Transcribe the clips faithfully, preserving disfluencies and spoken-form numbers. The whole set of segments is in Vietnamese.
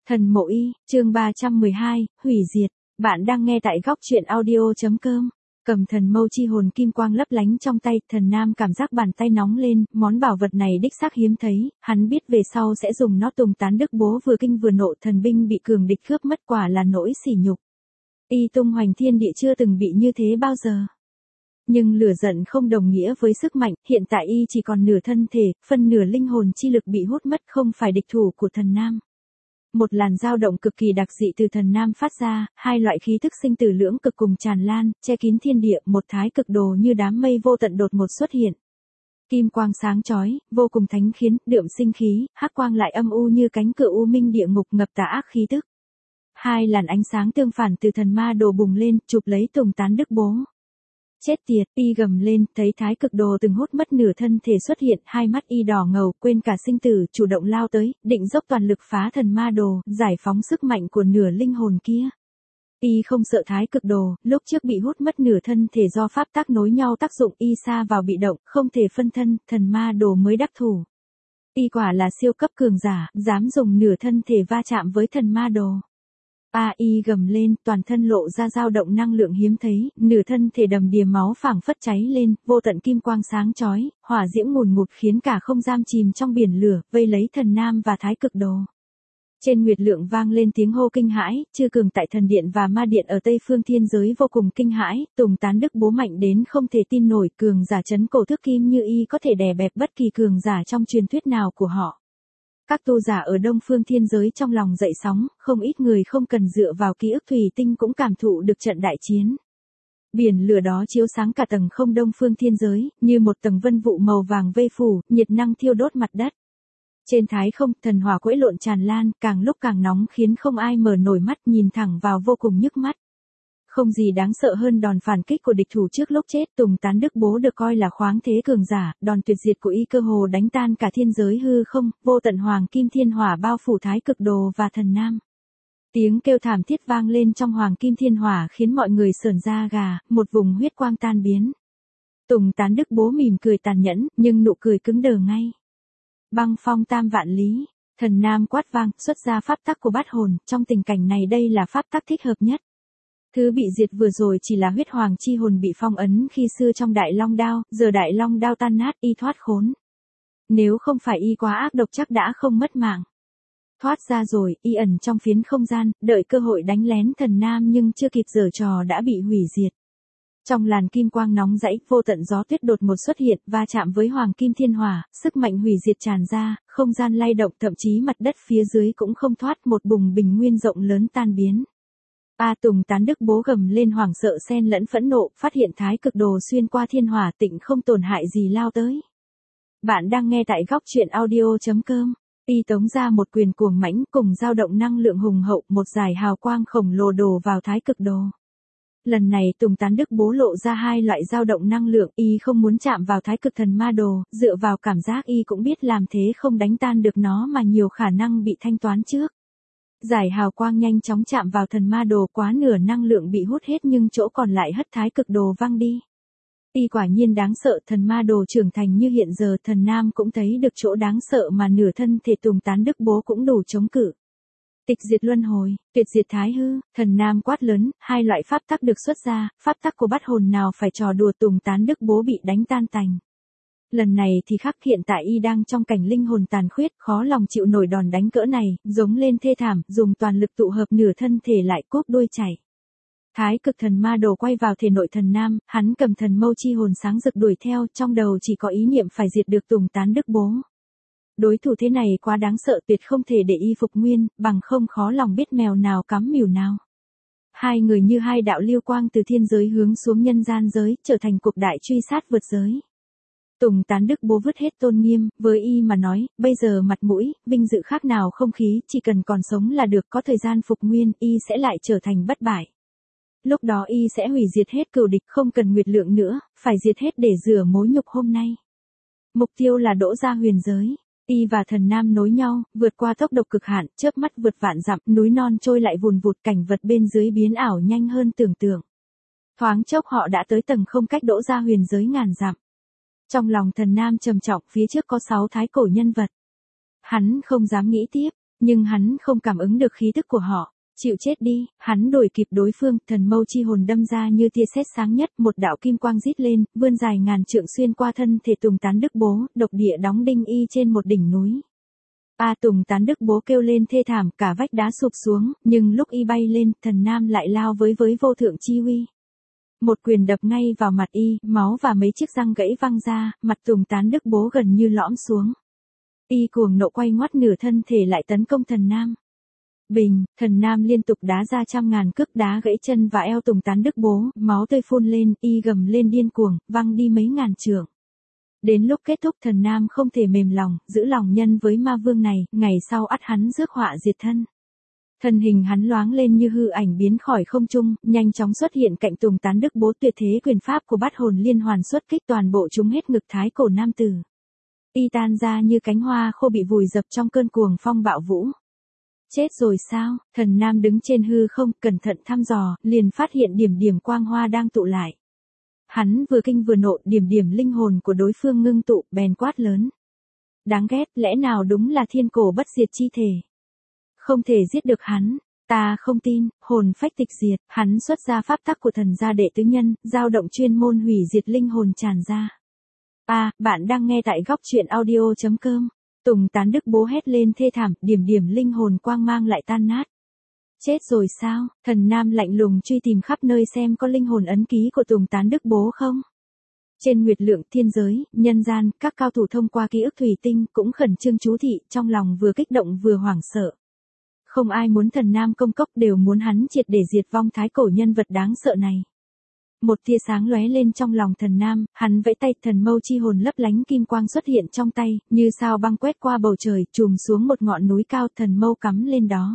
Thần Mộ Y, chương ba trăm mười hai, hủy diệt. Bạn đang nghe tại góc truyện audio.com. Cầm thần mâu chi hồn kim quang lấp lánh trong tay, thần nam cảm giác bàn tay nóng lên, món bảo vật này đích xác hiếm thấy, hắn biết về sau sẽ dùng nó tùng tán đức bố vừa kinh vừa nộ thần binh bị cường địch cướp mất, quả là nỗi sỉ nhục. Y tung hoành thiên địa chưa từng bị như thế bao giờ. Nhưng lửa giận không đồng nghĩa với sức mạnh, hiện tại y chỉ còn nửa thân thể, phân nửa linh hồn chi lực bị hút mất, không phải địch thủ của thần nam. Một làn dao động cực kỳ đặc dị từ thần nam phát ra, hai loại khí thức sinh tử lưỡng cực cùng tràn lan, che kín thiên địa, một thái cực đồ như đám mây vô tận đột một xuất hiện. Kim quang sáng chói, vô cùng thánh khiến, đượm sinh khí, hắc quang lại âm u như cánh cửa u minh địa ngục ngập tà ác khí tức. Hai làn ánh sáng tương phản từ thần ma đồ bùng lên, chụp lấy tùng tán đức bố. Chết tiệt, y gầm lên, thấy thái cực đồ từng hút mất nửa thân thể xuất hiện, hai mắt y đỏ ngầu, quên cả sinh tử, chủ động lao tới, định dốc toàn lực phá thần ma đồ, giải phóng sức mạnh của nửa linh hồn kia. Y không sợ thái cực đồ, lúc trước bị hút mất nửa thân thể do pháp tác nối nhau tác dụng, y sa vào bị động, không thể phân thân, thần ma đồ mới đắc thủ. Y quả là siêu cấp cường giả, dám dùng nửa thân thể va chạm với thần ma đồ. A y gầm lên, toàn thân lộ ra dao động năng lượng hiếm thấy, nửa thân thể đầm đìa máu phảng phất cháy lên, vô tận kim quang sáng chói, hỏa diễm ngùn ngụt khiến cả không gian chìm trong biển lửa, vây lấy thần nam và thái cực đồ. Trên nguyệt lượng vang lên tiếng hô kinh hãi, chư cường tại thần điện và ma điện ở Tây Phương thiên giới vô cùng kinh hãi, tùng tán đức bố mạnh đến không thể tin nổi, cường giả chấn cổ thước kim như y có thể đè bẹp bất kỳ cường giả trong truyền thuyết nào của họ. Các tu giả ở Đông Phương thiên giới trong lòng dậy sóng, không ít người không cần dựa vào ký ức thủy tinh cũng cảm thụ được trận đại chiến. Biển lửa đó chiếu sáng cả tầng không Đông Phương thiên giới, như một tầng vân vụ màu vàng vây phủ, nhiệt năng thiêu đốt mặt đất. Trên thái không, thần hỏa quẫy lộn tràn lan, càng lúc càng nóng khiến không ai mở nổi mắt, nhìn thẳng vào vô cùng nhức mắt. Không gì đáng sợ hơn đòn phản kích của địch thủ trước lúc chết, tùng tán đức bố được coi là khoáng thế cường giả, đòn tuyệt diệt của y cơ hồ đánh tan cả thiên giới hư không, vô tận hoàng kim thiên hỏa bao phủ thái cực đồ và thần nam. Tiếng kêu thảm thiết vang lên trong hoàng kim thiên hỏa khiến mọi người sởn da gà, một vùng huyết quang tan biến. Tùng tán đức bố mỉm cười tàn nhẫn, nhưng nụ cười cứng đờ ngay. Băng phong tam vạn lý, thần nam quát vang, xuất ra pháp tắc của bát hồn, trong tình cảnh này đây là pháp tắc thích hợp nhất. Thứ bị diệt vừa rồi chỉ là huyết hoàng chi hồn bị phong ấn khi xưa trong đại long đao, giờ đại long đao tan nát, y thoát khốn. Nếu không phải y quá ác độc chắc đã không mất mạng. Thoát ra rồi, y ẩn trong phiến không gian, đợi cơ hội đánh lén thần nam nhưng chưa kịp giở trò đã bị hủy diệt. Trong làn kim quang nóng rẫy, vô tận gió tuyết đột một xuất hiện, va chạm với hoàng kim thiên hỏa, sức mạnh hủy diệt tràn ra, không gian lay động, thậm chí mặt đất phía dưới cũng không thoát, một bùng bình nguyên rộng lớn tan biến. A tùng tán đức bố gầm lên hoảng sợ xen lẫn phẫn nộ, phát hiện thái cực đồ xuyên qua thiên hỏa tịnh không tổn hại gì lao tới. Bạn đang nghe tại góc truyện audio.com. Y tống ra một quyền cuồng mãnh cùng dao động năng lượng hùng hậu, một dải hào quang khổng lồ đổ vào thái cực đồ. Lần này tùng tán đức bố lộ ra hai loại dao động năng lượng, y không muốn chạm vào thái cực thần ma đồ, dựa vào cảm giác y cũng biết làm thế không đánh tan được nó mà nhiều khả năng bị thanh toán trước. Giải hào quang nhanh chóng chạm vào thần ma đồ, quá nửa năng lượng bị hút hết nhưng chỗ còn lại hất thái cực đồ văng đi. Y quả nhiên đáng sợ, thần ma đồ trưởng thành như hiện giờ, thần nam cũng thấy được chỗ đáng sợ mà nửa thân thể tùng tán đức bố cũng đủ chống cự. Tịch diệt luân hồi, tuyệt diệt thái hư, thần nam quát lớn, hai loại pháp tắc được xuất ra, pháp tắc của bát hồn nào phải trò đùa, tùng tán đức bố bị đánh tan tành. Lần này thì khác, hiện tại y đang trong cảnh linh hồn tàn khuyết, khó lòng chịu nổi đòn đánh cỡ này, giống lên thê thảm, dùng toàn lực tụ hợp nửa thân thể lại cốt đuôi chảy. Thái cực thần ma đồ quay vào thể nội thần nam, hắn cầm thần mâu chi hồn sáng rực đuổi theo, trong đầu chỉ có ý niệm phải diệt được tùng tán đức bố. Đối thủ thế này quá đáng sợ, tuyệt không thể để y phục nguyên, bằng không khó lòng biết mèo nào cắm mỉu nào. Hai người như hai đạo liêu quang từ thiên giới hướng xuống nhân gian giới, trở thành cuộc đại truy sát vượt giới. Tùng tán đức bố vứt hết tôn nghiêm, với y mà nói, bây giờ mặt mũi, vinh dự khác nào không khí, chỉ cần còn sống là được, có thời gian phục nguyên, y sẽ lại trở thành bất bại. Lúc đó y sẽ hủy diệt hết cừu địch, không cần nguyệt lượng nữa, phải diệt hết để rửa mối nhục hôm nay. Mục tiêu là đỗ ra huyền giới. Y và thần nam nối nhau, vượt qua tốc độ cực hạn, chớp mắt vượt vạn dặm, núi non trôi lại vùn vụt, cảnh vật bên dưới biến ảo nhanh hơn tưởng tượng. Thoáng chốc họ đã tới tầng không cách đỗ ra huyền giới ngàn dặm. Trong lòng thần nam trầm trọng, phía trước có sáu thái cổ nhân vật. Hắn không dám nghĩ tiếp, Nhưng hắn không cảm ứng được khí tức của họ. Chịu chết đi, hắn đuổi kịp đối phương, thần mâu chi hồn đâm ra như tia sét sáng nhất, một đạo kim quang rít lên, vươn dài ngàn trượng xuyên qua thân thể Tùng Tán Đức Bố, độc địa đóng đinh y trên một đỉnh núi. A Tùng Tán Đức Bố kêu lên thê thảm, cả vách đá sụp xuống, nhưng lúc y bay lên, thần nam lại lao với với vô thượng chi uy. Một quyền đập ngay vào mặt y, máu và mấy chiếc răng gãy văng ra, mặt Tùng Tán Đức Bố gần như lõm xuống. Y cuồng nộ quay ngoắt nửa thân thể lại tấn công thần nam. Bình, thần nam liên tục đá ra trăm ngàn cước đá gãy chân và eo Tùng Tán Đức Bố, máu tươi phun lên, y gầm lên điên cuồng, văng đi mấy ngàn trượng. Đến lúc kết thúc thần nam không thể mềm lòng, giữ lòng nhân với ma vương này, ngày sau ắt hắn rước họa diệt thân. Thân hình hắn loáng lên như hư ảnh biến khỏi không trung, nhanh chóng xuất hiện cạnh Tùng Tán Đức Bố, tuyệt thế quyền pháp của bát hồn liên hoàn xuất kích toàn bộ chúng hết ngực thái cổ nam tử. Y tan ra như cánh hoa khô bị vùi dập trong cơn cuồng phong bạo vũ. Chết rồi sao? Thần nam đứng trên hư không, cẩn thận thăm dò, liền phát hiện điểm điểm quang hoa đang tụ lại. Hắn vừa kinh vừa nộ, điểm điểm linh hồn của đối phương ngưng tụ, bèn quát lớn. Đáng ghét, lẽ nào đúng là thiên cổ bất diệt chi thể? Không thể giết được hắn, ta không tin, hồn phách tịch diệt, hắn xuất ra pháp tắc của thần gia đệ tứ nhân, dao động chuyên môn hủy diệt linh hồn tràn ra. À, bạn đang nghe tại góc truyện audio chấm com. Tùng Tán Đức Bố hét lên thê thảm, điểm điểm linh hồn quang mang lại tan nát. Chết rồi sao? Thần nam lạnh lùng truy tìm khắp nơi xem có linh hồn ấn ký của Tùng Tán Đức Bố không. Trên nguyệt lượng, thiên giới, nhân gian, các cao thủ thông qua ký ức thủy tinh cũng khẩn trương chú thị, trong lòng vừa kích động vừa hoảng sợ. Không ai muốn thần nam công cốc, đều muốn hắn triệt để diệt vong thái cổ nhân vật đáng sợ này. Một tia sáng lóe lên trong lòng thần nam, hắn vẫy tay, thần mâu chi hồn lấp lánh kim quang xuất hiện trong tay, như sao băng quét qua bầu trời, trùm xuống một ngọn núi cao, thần mâu cắm lên đó.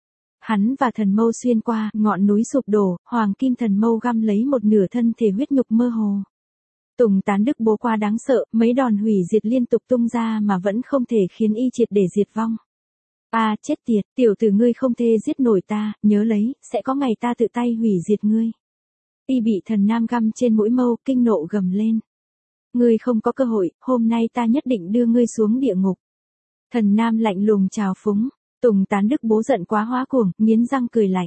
Hắn và thần mâu xuyên qua, ngọn núi sụp đổ, hoàng kim thần mâu găm lấy một nửa thân thể huyết nhục mơ hồ. Tùng Tán Đức Bố quá đáng sợ, mấy đòn hủy diệt liên tục tung ra mà vẫn không thể khiến y triệt để diệt vong. À, chết tiệt, tiểu tử ngươi không thể giết nổi ta, nhớ lấy, sẽ có ngày ta tự tay hủy diệt ngươi. Y bị thần nam găm trên mũi mâu, kinh nộ gầm lên. Ngươi không có cơ hội, hôm nay ta nhất định đưa ngươi xuống địa ngục. Thần nam lạnh lùng trào phúng, Tùng Tán Đức Bố giận quá hóa cuồng, nghiến răng cười lạnh.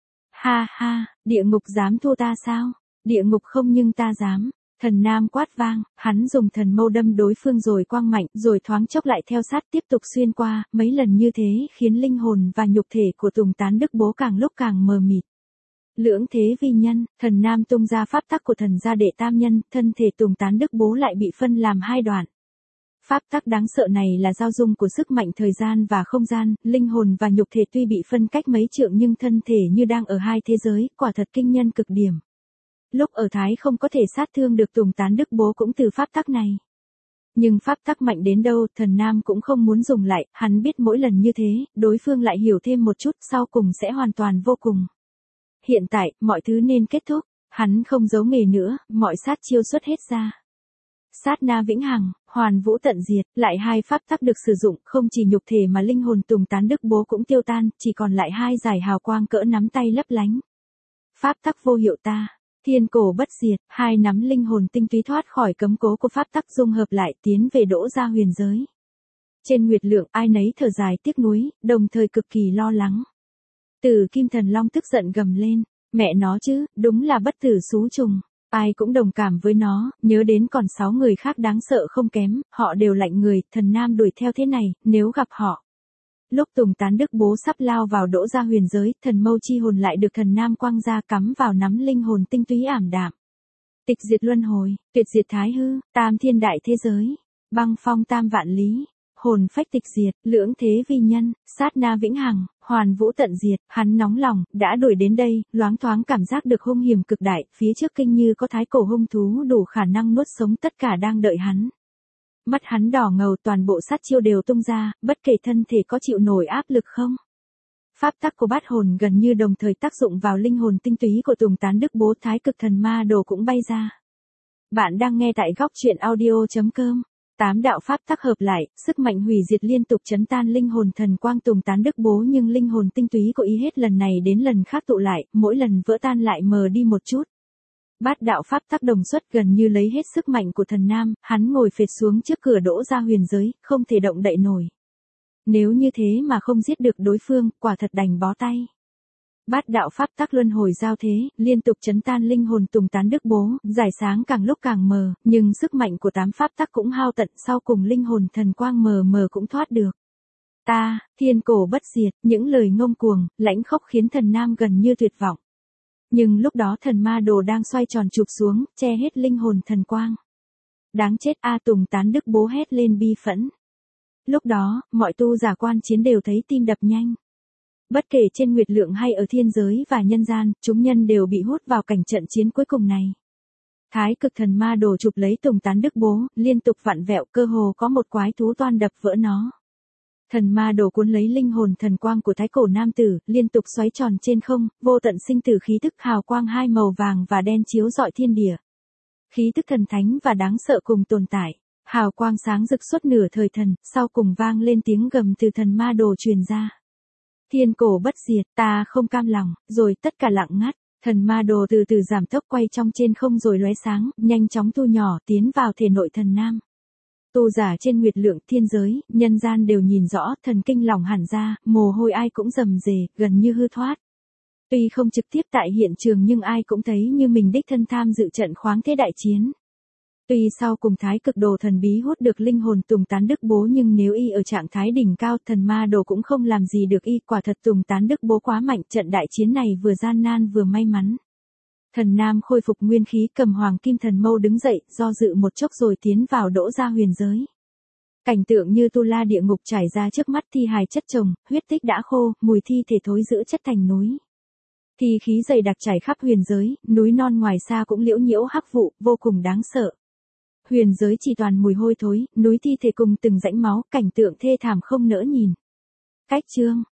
Ha ha, địa ngục dám thua ta sao? Địa ngục không nhưng ta dám. Thần nam quát vang, hắn dùng thần mâu đâm đối phương rồi quang mạnh, rồi thoáng chốc lại theo sát tiếp tục xuyên qua, mấy lần như thế khiến linh hồn và nhục thể của Tùng Tán Đức Bố càng lúc càng mờ mịt. Lưỡng thế vi nhân, thần nam tung ra pháp tắc của thần gia đệ tam nhân, thân thể Tùng Tán Đức Bố lại bị phân làm hai đoạn. Pháp tắc đáng sợ này là giao dung của sức mạnh thời gian và không gian, linh hồn và nhục thể tuy bị phân cách mấy trượng nhưng thân thể như đang ở hai thế giới, quả thật kinh nhân cực điểm. Lúc ở Thái không có thể sát thương được Tùng Tán Đức Bố cũng từ pháp tắc này. Nhưng pháp tắc mạnh đến đâu, thần nam cũng không muốn dùng lại, hắn biết mỗi lần như thế, đối phương lại hiểu thêm một chút, sau cùng sẽ hoàn toàn vô cùng. Hiện tại, mọi thứ nên kết thúc, hắn không giấu nghề nữa, mọi sát chiêu xuất hết ra. Sát na vĩnh hằng, hoàn vũ tận diệt, lại hai pháp tắc được sử dụng, không chỉ nhục thể mà linh hồn Tùng Tán Đức Bố cũng tiêu tan, chỉ còn lại hai dải hào quang cỡ nắm tay lấp lánh. Pháp tắc vô hiệu ta, thiên cổ bất diệt, hai nắm linh hồn tinh túy thoát khỏi cấm cố của pháp tắc dung hợp lại tiến về đỗ ra huyền giới. Trên nguyệt lượng ai nấy thở dài tiếc nuối, đồng thời cực kỳ lo lắng. Tử Kim Thần Long tức giận gầm lên, mẹ nó chứ, đúng là bất tử xú trùng. Ai cũng đồng cảm với nó, nhớ đến còn sáu người khác đáng sợ không kém, họ đều lạnh người, thần nam đuổi theo thế này, nếu gặp họ. Lúc Tùng Tán Đức Bố sắp lao vào đỗ ra huyền giới, thần mâu chi hồn lại được thần nam quăng ra cắm vào nắm linh hồn tinh túy ảm đạm. Tịch diệt luân hồi, tuyệt diệt thái hư, tam thiên đại thế giới, băng phong tam vạn lý, hồn phách tịch diệt, lưỡng thế vi nhân, sát na vĩnh hằng, hoàn vũ tận diệt, hắn nóng lòng, đã đuổi đến đây, loáng thoáng cảm giác được hung hiểm cực đại, phía trước kinh như có thái cổ hung thú đủ khả năng nuốt sống tất cả đang đợi hắn. Mắt hắn đỏ ngầu, toàn bộ sát chiêu đều tung ra, bất kể thân thể có chịu nổi áp lực không. Pháp tắc của bát hồn gần như đồng thời tác dụng vào linh hồn tinh túy của Tùng Tán Đức Bố, thái cực thần ma đồ cũng bay ra. Bạn đang nghe tại góc truyện audio chấm com. Tám đạo pháp tắc hợp lại, sức mạnh hủy diệt liên tục chấn tan linh hồn thần quang Tùng Tán Đức Bố, nhưng linh hồn tinh túy của ý hết lần này đến lần khác tụ lại, mỗi lần vỡ tan lại mờ đi một chút. Bát đạo pháp tắc đồng xuất gần như lấy hết sức mạnh của thần nam, hắn ngồi phệt xuống trước cửa đỗ ra huyền giới, không thể động đậy nổi. Nếu như thế mà không giết được đối phương, quả thật đành bó tay. Bát đạo pháp tắc luân hồi giao thế, liên tục chấn tan linh hồn Tùng Tán Đức Bố, giải sáng càng lúc càng mờ, nhưng sức mạnh của tám pháp tắc cũng hao tận, sau cùng linh hồn thần quang mờ mờ cũng thoát được. Ta, thiên cổ bất diệt, những lời ngông cuồng, lãnh khốc khiến thần nam gần như tuyệt vọng. Nhưng lúc đó thần ma đồ đang xoay tròn chụp xuống, che hết linh hồn thần quang. Đáng chết a Tùng Tán Đức Bố hét lên bi phẫn. Lúc đó, mọi tu giả quan chiến đều thấy tim đập nhanh. Bất kể trên nguyệt lượng hay ở thiên giới và nhân gian, chúng nhân đều bị hút vào cảnh trận chiến cuối cùng này. Thái cực thần ma đồ chụp lấy Tùng Tán Đức Bố, liên tục vặn vẹo, cơ hồ có một quái thú toan đập vỡ nó. Thần ma đồ cuốn lấy linh hồn thần quang của thái cổ nam tử, liên tục xoáy tròn trên không, vô tận sinh tử khí tức hào quang hai màu vàng và đen chiếu rọi thiên địa. Khí tức thần thánh và đáng sợ cùng tồn tại, hào quang sáng rực suốt nửa thời thần, sau cùng vang lên tiếng gầm từ thần ma đồ truyền ra. Thiên cổ bất diệt, ta không cam lòng, rồi tất cả lặng ngắt, thần ma đồ từ từ giảm tốc quay trong trên không rồi lóe sáng, nhanh chóng thu nhỏ tiến vào thể nội thần nam. Tu giả trên nguyệt lượng, thiên giới, nhân gian đều nhìn rõ, thần kinh lòng hẳn ra, mồ hôi ai cũng rầm rề, gần như hư thoát. Tuy không trực tiếp tại hiện trường nhưng ai cũng thấy như mình đích thân tham dự trận khoáng thế đại chiến. Tuy sau cùng thái cực đồ thần bí hút được linh hồn Tùng Tán Đức Bố nhưng nếu y ở trạng thái đỉnh cao, thần ma đồ cũng không làm gì được y, quả thật Tùng Tán Đức Bố quá mạnh, trận đại chiến này vừa gian nan vừa may mắn. Thần nam khôi phục nguyên khí, cầm hoàng kim thần mâu đứng dậy, do dự một chốc rồi tiến vào đỗ ra huyền giới. Cảnh tượng như tu la địa ngục trải ra trước mắt, thi hài chất chồng, huyết tích đã khô, mùi thi thể thối rữa chất thành núi. Thi khí dày đặc trải khắp huyền giới, núi non ngoài xa cũng liễu nhiễu hắc vụ, vô cùng đáng sợ. Huyền giới chỉ toàn mùi hôi thối, núi thi thể cùng từng rãnh máu, cảnh tượng thê thảm không nỡ nhìn. Cách chương